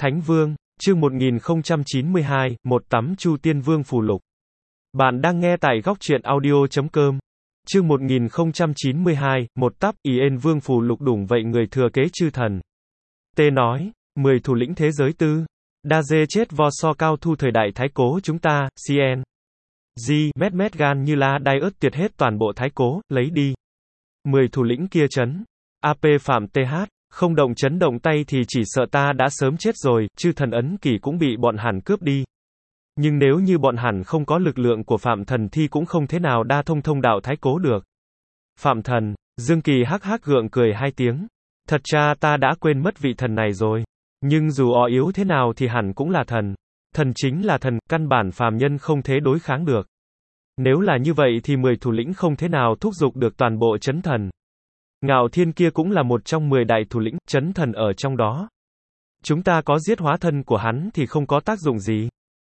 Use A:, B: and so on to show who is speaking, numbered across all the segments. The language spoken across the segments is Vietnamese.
A: Thánh Vương, chương 1092, một tắm Chu Tiên Vương phù lục. Bạn đang nghe tại góc truyện audio.com. Chương 1092, một tắp Yên Vương phù lục đủng vậy người thừa kế chư thần. Tê nói, 10 thủ lĩnh thế giới tư. Đa dê chết vo so cao thu thời đại thái cố chúng ta, CN. Mét gan như la đai ớt tiệt hết toàn bộ thái cố, lấy đi. 10 thủ lĩnh kia chấn. AP Phạm TH. Không động chấn động tay thì chỉ sợ ta đã sớm chết rồi, chư thần ấn kỷ cũng bị bọn hẳn cướp đi. Nhưng nếu như bọn hẳn không có lực lượng của Phạm thần thì cũng không thế nào đa thông đạo thái cố được. Phạm thần, Dương Kỳ hắc hắc gượng cười hai tiếng. Thật ra ta đã quên mất vị thần này rồi. Nhưng dù ó yếu thế nào thì hẳn cũng là thần. Thần chính là thần, căn bản phàm nhân không thể đối kháng được. Nếu là như vậy thì 10 thủ lĩnh không thế nào thúc giục được toàn bộ chấn thần. Ngạo Thiên kia cũng là một trong 10 đại thủ lĩnh, chấn thần ở trong đó. Chúng ta có giết hóa thân của hắn thì không có tác dụng gì.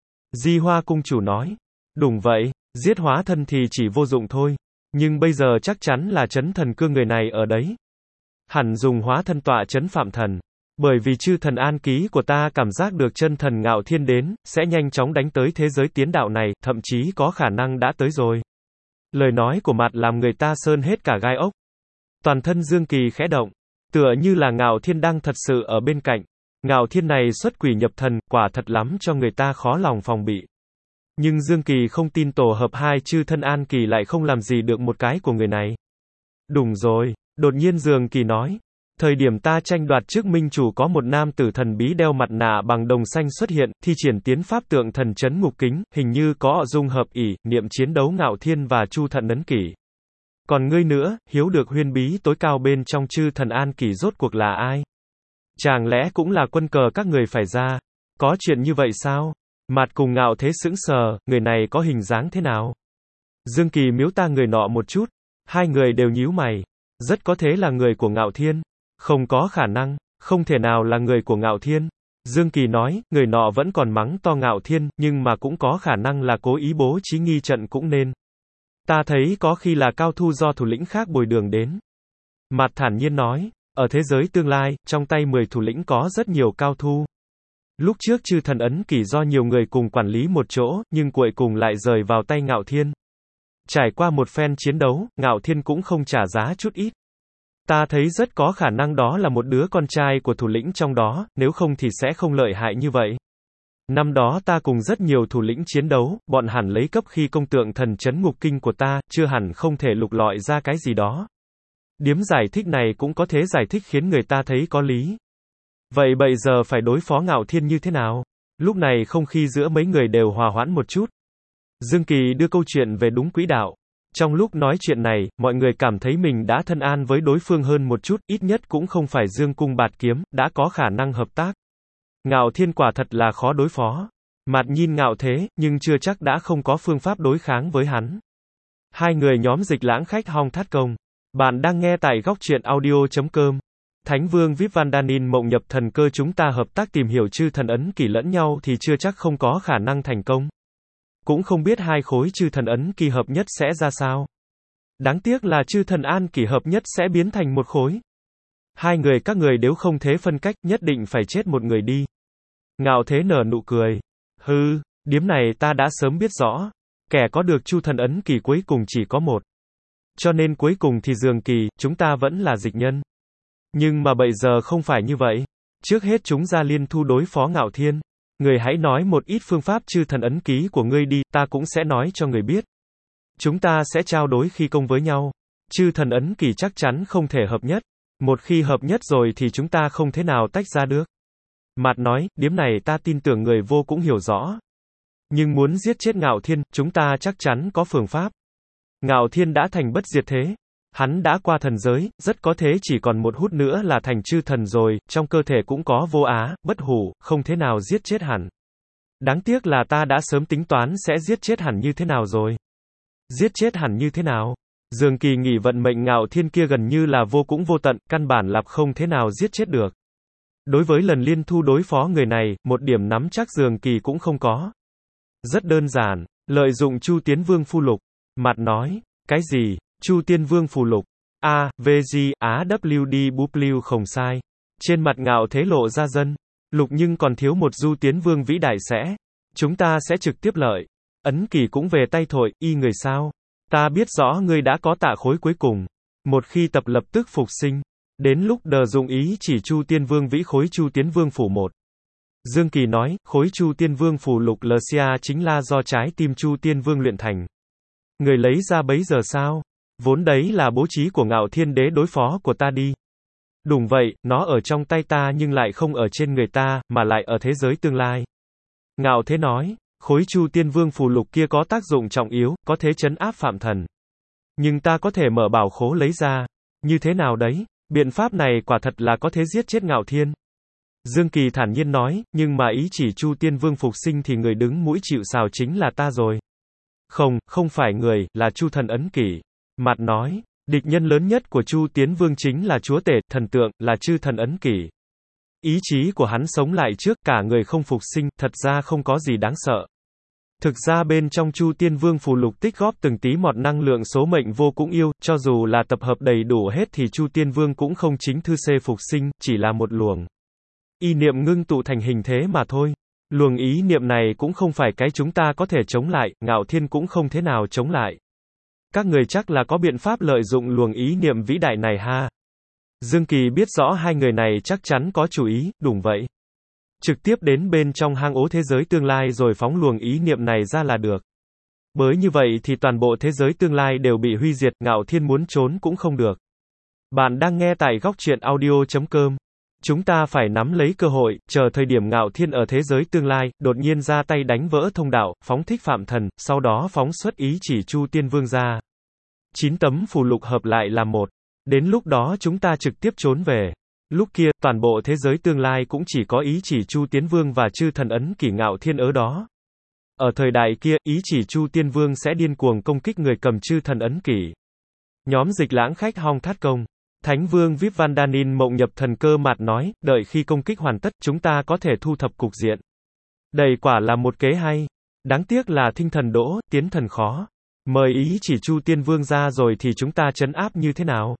A: Di Hoa cung chủ nói. Đúng vậy, giết hóa thân thì chỉ vô dụng thôi. Nhưng bây giờ chắc chắn là chấn thần cương người này ở đấy. Hẳn dùng hóa thân tọa chấn Phạm thần. Bởi vì chư thần an ký của ta cảm giác được chân thần Ngạo Thiên đến, sẽ nhanh chóng đánh tới thế giới tiến đạo này, thậm chí có khả năng đã tới rồi. Lời nói của Mạt làm người ta sơn hết cả gai ốc. Toàn thân Dương Kỳ khẽ động, tựa như là Ngạo Thiên đang thật sự ở bên cạnh. Ngạo Thiên này xuất quỷ nhập thần, quả thật lắm cho người ta khó lòng phòng bị. Nhưng Dương Kỳ không tin tổ hợp hai chư thân an kỳ lại không làm gì được một cái của người này. Đúng rồi, đột nhiên Dương Kỳ nói. Thời điểm ta tranh đoạt trước minh chủ có một nam tử thần bí đeo mặt nạ bằng đồng xanh xuất hiện, thi triển tiến pháp tượng thần chấn ngục kính, hình như có dung hợp ỷ, niệm chiến đấu Ngạo Thiên và Chu thần ấn kỷ. Còn ngươi nữa, hiếu được huyên bí tối cao bên trong chư thần an kỷ rốt cuộc là ai? Chẳng lẽ cũng là quân cờ các người phải ra? Có chuyện như vậy sao? Mạt cùng Ngạo Thế sững sờ, người này có hình dáng thế nào? Dương Kỳ miếu ta người nọ một chút, hai người đều nhíu mày. Rất có thể là người của Ngạo Thiên. Không có khả năng, không thể nào là người của Ngạo Thiên. Dương Kỳ nói, người nọ vẫn còn mắng to Ngạo Thiên, nhưng mà cũng có khả năng là cố ý bố trí nghi trận cũng nên. Ta thấy có khi là cao thu do thủ lĩnh khác bồi đường đến. Mạt thản nhiên nói, ở thế giới tương lai, trong tay 10 thủ lĩnh có rất nhiều cao thu. Lúc trước chư thần ấn kỷ do nhiều người cùng quản lý một chỗ, nhưng cuối cùng lại rời vào tay Ngạo Thiên. Trải qua một phen chiến đấu, Ngạo Thiên cũng không trả giá chút ít. Ta thấy rất có khả năng đó là một đứa con trai của thủ lĩnh trong đó, nếu không thì sẽ không lợi hại như vậy. Năm đó ta cùng rất nhiều thủ lĩnh chiến đấu, bọn hẳn lấy cấp khi công tượng thần chấn ngục kinh của ta, chưa hẳn không thể lục lọi ra cái gì đó. Điếm giải thích này cũng có thể giải thích khiến người ta thấy có lý. Vậy bây giờ phải đối phó Ngạo Thiên như thế nào? Lúc này không khí giữa mấy người đều hòa hoãn một chút. Dương Kỳ đưa câu chuyện về đúng quỹ đạo. Trong lúc nói chuyện này, mọi người cảm thấy mình đã thân an với đối phương hơn một chút, ít nhất cũng không phải dương cung bạt kiếm, đã có khả năng hợp tác. Ngạo Thiên quả thật là khó đối phó. Mạt nhìn Ngạo Thế, nhưng chưa chắc đã không có phương pháp đối kháng với hắn. Hai người nhóm Dịch Lãng khách hong thát công. Bạn đang nghe tại góc truyện audio.com. Thánh Vương Vip Vandanin mộng nhập thần cơ chúng ta hợp tác tìm hiểu chư thần ấn kỷ lẫn nhau thì chưa chắc không có khả năng thành công. Cũng không biết hai khối chư thần ấn kỳ hợp nhất sẽ ra sao. Đáng tiếc là chư thần an kỷ hợp nhất sẽ biến thành một khối. Hai người các người nếu không thế phân cách, nhất định phải chết một người đi. Ngạo Thế nở nụ cười. Hừ, điếm này ta đã sớm biết rõ. Kẻ có được chu thần ấn kỳ cuối cùng chỉ có một. Cho nên cuối cùng thì Dương Kỳ, chúng ta vẫn là dịch nhân. Nhưng mà bây giờ không phải như vậy. Trước hết chúng ra liên thu đối phó Ngạo Thiên. Người hãy nói một ít phương pháp chư thần ấn ký của ngươi đi, ta cũng sẽ nói cho người biết. Chúng ta sẽ trao đổi khi công với nhau. Chư thần ấn kỳ chắc chắn không thể hợp nhất. Một khi hợp nhất rồi thì chúng ta không thể nào tách ra được. Mạt nói, điếm này ta tin tưởng người vô cũng hiểu rõ. Nhưng muốn giết chết Ngạo Thiên, chúng ta chắc chắn có phương pháp. Ngạo Thiên đã thành bất diệt thế. Hắn đã qua thần giới, rất có thể chỉ còn một hút nữa là thành chư thần rồi, trong cơ thể cũng có vô á, bất hủ, không thế nào giết chết hẳn. Đáng tiếc là ta đã sớm tính toán sẽ giết chết hẳn như thế nào rồi. Giết chết hẳn như thế nào? Dương Kỳ nghĩ vận mệnh Ngạo Thiên kia gần như là vô cũng vô tận, căn bản là không thế nào giết chết được. Đối với lần liên thu đối phó người này, một điểm nắm chắc Dương Kỳ cũng không có. Rất đơn giản, lợi dụng Chu Tiến Vương phù lục. Mạt nói, cái gì? Chu Tiên Vương phù lục. A, V, G, Á, W, D, W không sai. Trên mặt Ngạo Thế lộ ra dân. Lục nhưng còn thiếu một Du Tiến Vương vĩ đại sẽ. Chúng ta sẽ trực tiếp lợi. Ấn kỷ cũng về tay thôi, y người sao? Ta biết rõ ngươi đã có tạ khối cuối cùng. Một khi tập lập tức phục sinh. Đến lúc đờ dụng ý chỉ Chu Tiên Vương vĩ khối Chu Tiến Vương phủ 1. Dương Kỳ nói, khối Chu Tiên Vương phủ lục LCA chính là do trái tim Chu Tiên Vương luyện thành. Người lấy ra bấy giờ sao? Vốn đấy là bố trí của Ngạo Thiên Đế đối phó của ta đi. Đúng vậy, nó ở trong tay ta nhưng lại không ở trên người ta, mà lại ở thế giới tương lai. Ngạo Thế nói, khối Chu Tiên Vương phù lục kia có tác dụng trọng yếu, có thể trấn áp phạm thần. Nhưng ta có thể mở bảo khố lấy ra. Như thế nào đấy? Biện pháp này quả thật là có thể giết chết Ngạo Thiên. Dương Kỳ thản nhiên nói, nhưng mà ý chỉ Chu Tiên Vương phục sinh thì người đứng mũi chịu sào chính là ta rồi. Không, không phải người, là Chu Thần Ấn Kỷ. Mạt nói, địch nhân lớn nhất của Chu Tiến Vương chính là chúa tể, thần tượng, là chư thần Ấn Kỷ. Ý chí của hắn sống lại trước, cả người không phục sinh, thật ra không có gì đáng sợ. Thực ra bên trong Chu Tiên Vương phù lục tích góp từng tí một năng lượng số mệnh vô cũng yêu, cho dù là tập hợp đầy đủ hết thì Chu Tiên Vương cũng không chính thư xê phục sinh, chỉ là một luồng ý niệm ngưng tụ thành hình thế mà thôi. Luồng ý niệm này cũng không phải cái chúng ta có thể chống lại, Ngạo Thiên cũng không thế nào chống lại. Các người chắc là có biện pháp lợi dụng luồng ý niệm vĩ đại này ha. Dương Kỳ biết rõ hai người này chắc chắn có chủ ý, đúng vậy. Trực tiếp đến bên trong hang ố thế giới tương lai rồi phóng luồng ý niệm này ra là được. Bởi như vậy thì toàn bộ thế giới tương lai đều bị huy diệt, Ngạo Thiên muốn trốn cũng không được. Bạn đang nghe tại góc truyện audio.com. Chúng ta phải nắm lấy cơ hội, chờ thời điểm Ngạo Thiên ở thế giới tương lai, đột nhiên ra tay đánh vỡ thông đạo, phóng thích phạm thần, sau đó phóng xuất ý chỉ Chu Tiên Vương ra. 9 tấm phù lục hợp lại là một. Đến lúc đó chúng ta trực tiếp trốn về. Lúc kia, toàn bộ thế giới tương lai cũng chỉ có ý chỉ Chu Tiến Vương và chư thần Ấn Kỷ Ngạo Thiên ở đó. Ở thời đại kia, ý chỉ Chu Tiên Vương sẽ điên cuồng công kích người cầm chư thần Ấn Kỷ. Nhóm Dịch Lãng khách Hong Thát Công. Thánh Vương Vip Vandanin mộng nhập thần cơ Mạt nói, đợi khi công kích hoàn tất, chúng ta có thể thu thập cục diện. Đây quả là một kế hay. Đáng tiếc là thinh thần đỗ, tiến thần khó. Mời ý chỉ Chu Tiên Vương ra rồi thì chúng ta trấn áp như thế nào?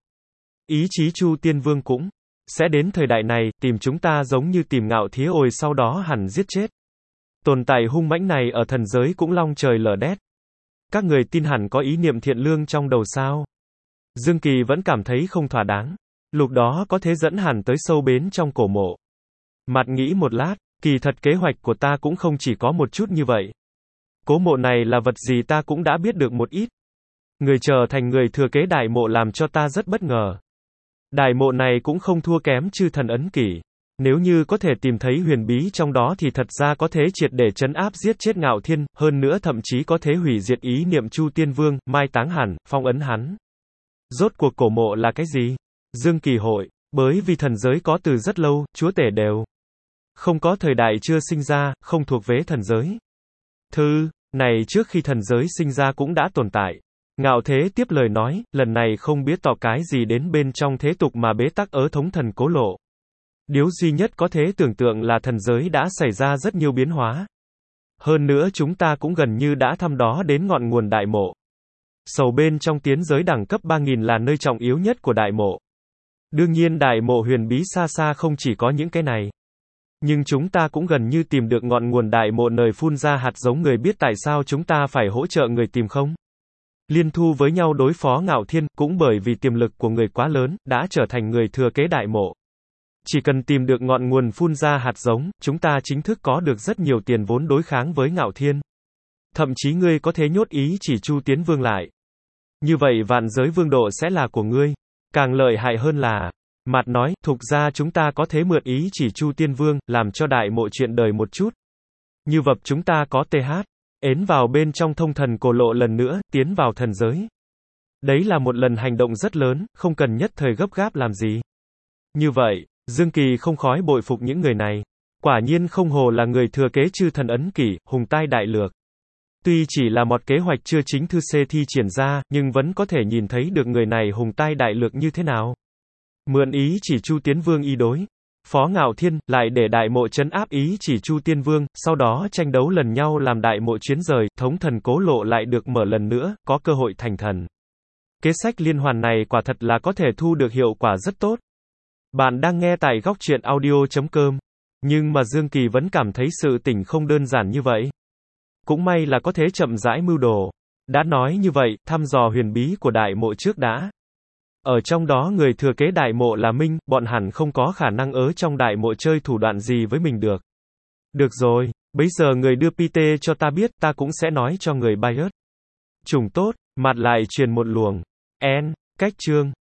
A: Ý chí Chu Tiên Vương cũng sẽ đến thời đại này, tìm chúng ta giống như tìm Ngạo Thía ồi sau đó hẳn giết chết. Tồn tại hung mãnh này ở thần giới cũng long trời lở đất. Các người tin hẳn có ý niệm thiện lương trong đầu sao? Dương Kỳ vẫn cảm thấy không thỏa đáng. Lúc đó có thể dẫn hẳn tới sâu bến trong cổ mộ. Mặt nghĩ một lát, kỳ thật kế hoạch của ta cũng không chỉ có một chút như vậy. Cố mộ này là vật gì ta cũng đã biết được một ít. Người trở thành người thừa kế đại mộ làm cho ta rất bất ngờ. Đại mộ này cũng không thua kém chư thần Ấn Kỷ. Nếu như có thể tìm thấy huyền bí trong đó thì thật ra có thể triệt để trấn áp giết chết Ngạo Thiên, hơn nữa thậm chí có thể hủy diệt ý niệm Chu Tiên Vương, mai táng hẳn, phong ấn hắn. Rốt cuộc cổ mộ là cái gì? Dương Kỳ hội, bởi vì thần giới có từ rất lâu, chúa tể đều không có thời đại chưa sinh ra, không thuộc về thần giới. Thư này trước khi thần giới sinh ra cũng đã tồn tại. Ngạo Thế tiếp lời nói, lần này không biết tỏ cái gì đến bên trong thế tục mà bế tắc ở thống thần cố lộ. Điều duy nhất có thể tưởng tượng là thần giới đã xảy ra rất nhiều biến hóa. Hơn nữa chúng ta cũng gần như đã thăm đó đến ngọn nguồn đại mộ. Sầu bên trong tiến giới đẳng cấp 3000 là nơi trọng yếu nhất của đại mộ. Đương nhiên đại mộ huyền bí xa xa không chỉ có những cái này. Nhưng chúng ta cũng gần như tìm được ngọn nguồn đại mộ nơi phun ra hạt giống. Người biết tại sao chúng ta phải hỗ trợ người tìm không? Liên thu với nhau đối phó Ngạo Thiên, cũng bởi vì tiềm lực của người quá lớn, đã trở thành người thừa kế đại mộ. Chỉ cần tìm được ngọn nguồn phun ra hạt giống, chúng ta chính thức có được rất nhiều tiền vốn đối kháng với Ngạo Thiên. Thậm chí ngươi có thể nhốt ý chỉ Chu Tiến Vương lại. Như vậy vạn giới vương độ sẽ là của ngươi. Càng lợi hại hơn là, Mạt nói, thực ra chúng ta có thể mượn ý chỉ Chu Tiên Vương, làm cho đại mộ chuyện đời một chút. Như vậy chúng ta có TH. Ến vào bên trong thông thần cổ lộ lần nữa, tiến vào thần giới. Đấy là một lần hành động rất lớn, không cần nhất thời gấp gáp làm gì. Như vậy, Dương Kỳ không khỏi bội phục những người này. Quả nhiên không hồ là người thừa kế chư thần Ấn Kỷ, hùng tai đại lược. Tuy chỉ là một kế hoạch chưa chính thư xê thi triển ra, nhưng vẫn có thể nhìn thấy được người này hùng tai đại lược như thế nào. Mượn ý chỉ Chu Tiến Vương y đối phó Ngạo Thiên, lại để đại mộ trấn áp ý chỉ Chu Tiên Vương, sau đó tranh đấu lần nhau làm đại mộ chuyến rời, thống thần cố lộ lại được mở lần nữa, có cơ hội thành thần. Kế sách liên hoàn này quả thật là có thể thu được hiệu quả rất tốt. Bạn đang nghe tại góc truyện audio.com. Nhưng mà Dương Kỳ vẫn cảm thấy sự tình không đơn giản như vậy. Cũng may là có thể chậm rãi mưu đồ. Đã nói như vậy, thăm dò huyền bí của đại mộ trước đã. Ở trong đó người thừa kế đại mộ là Minh, bọn hẳn không có khả năng ở trong đại mộ chơi thủ đoạn gì với mình được. Được rồi, bây giờ người đưa PT cho ta biết, ta cũng sẽ nói cho người Bias. Trùng tốt, mặt lại truyền một luồng. Cách chương.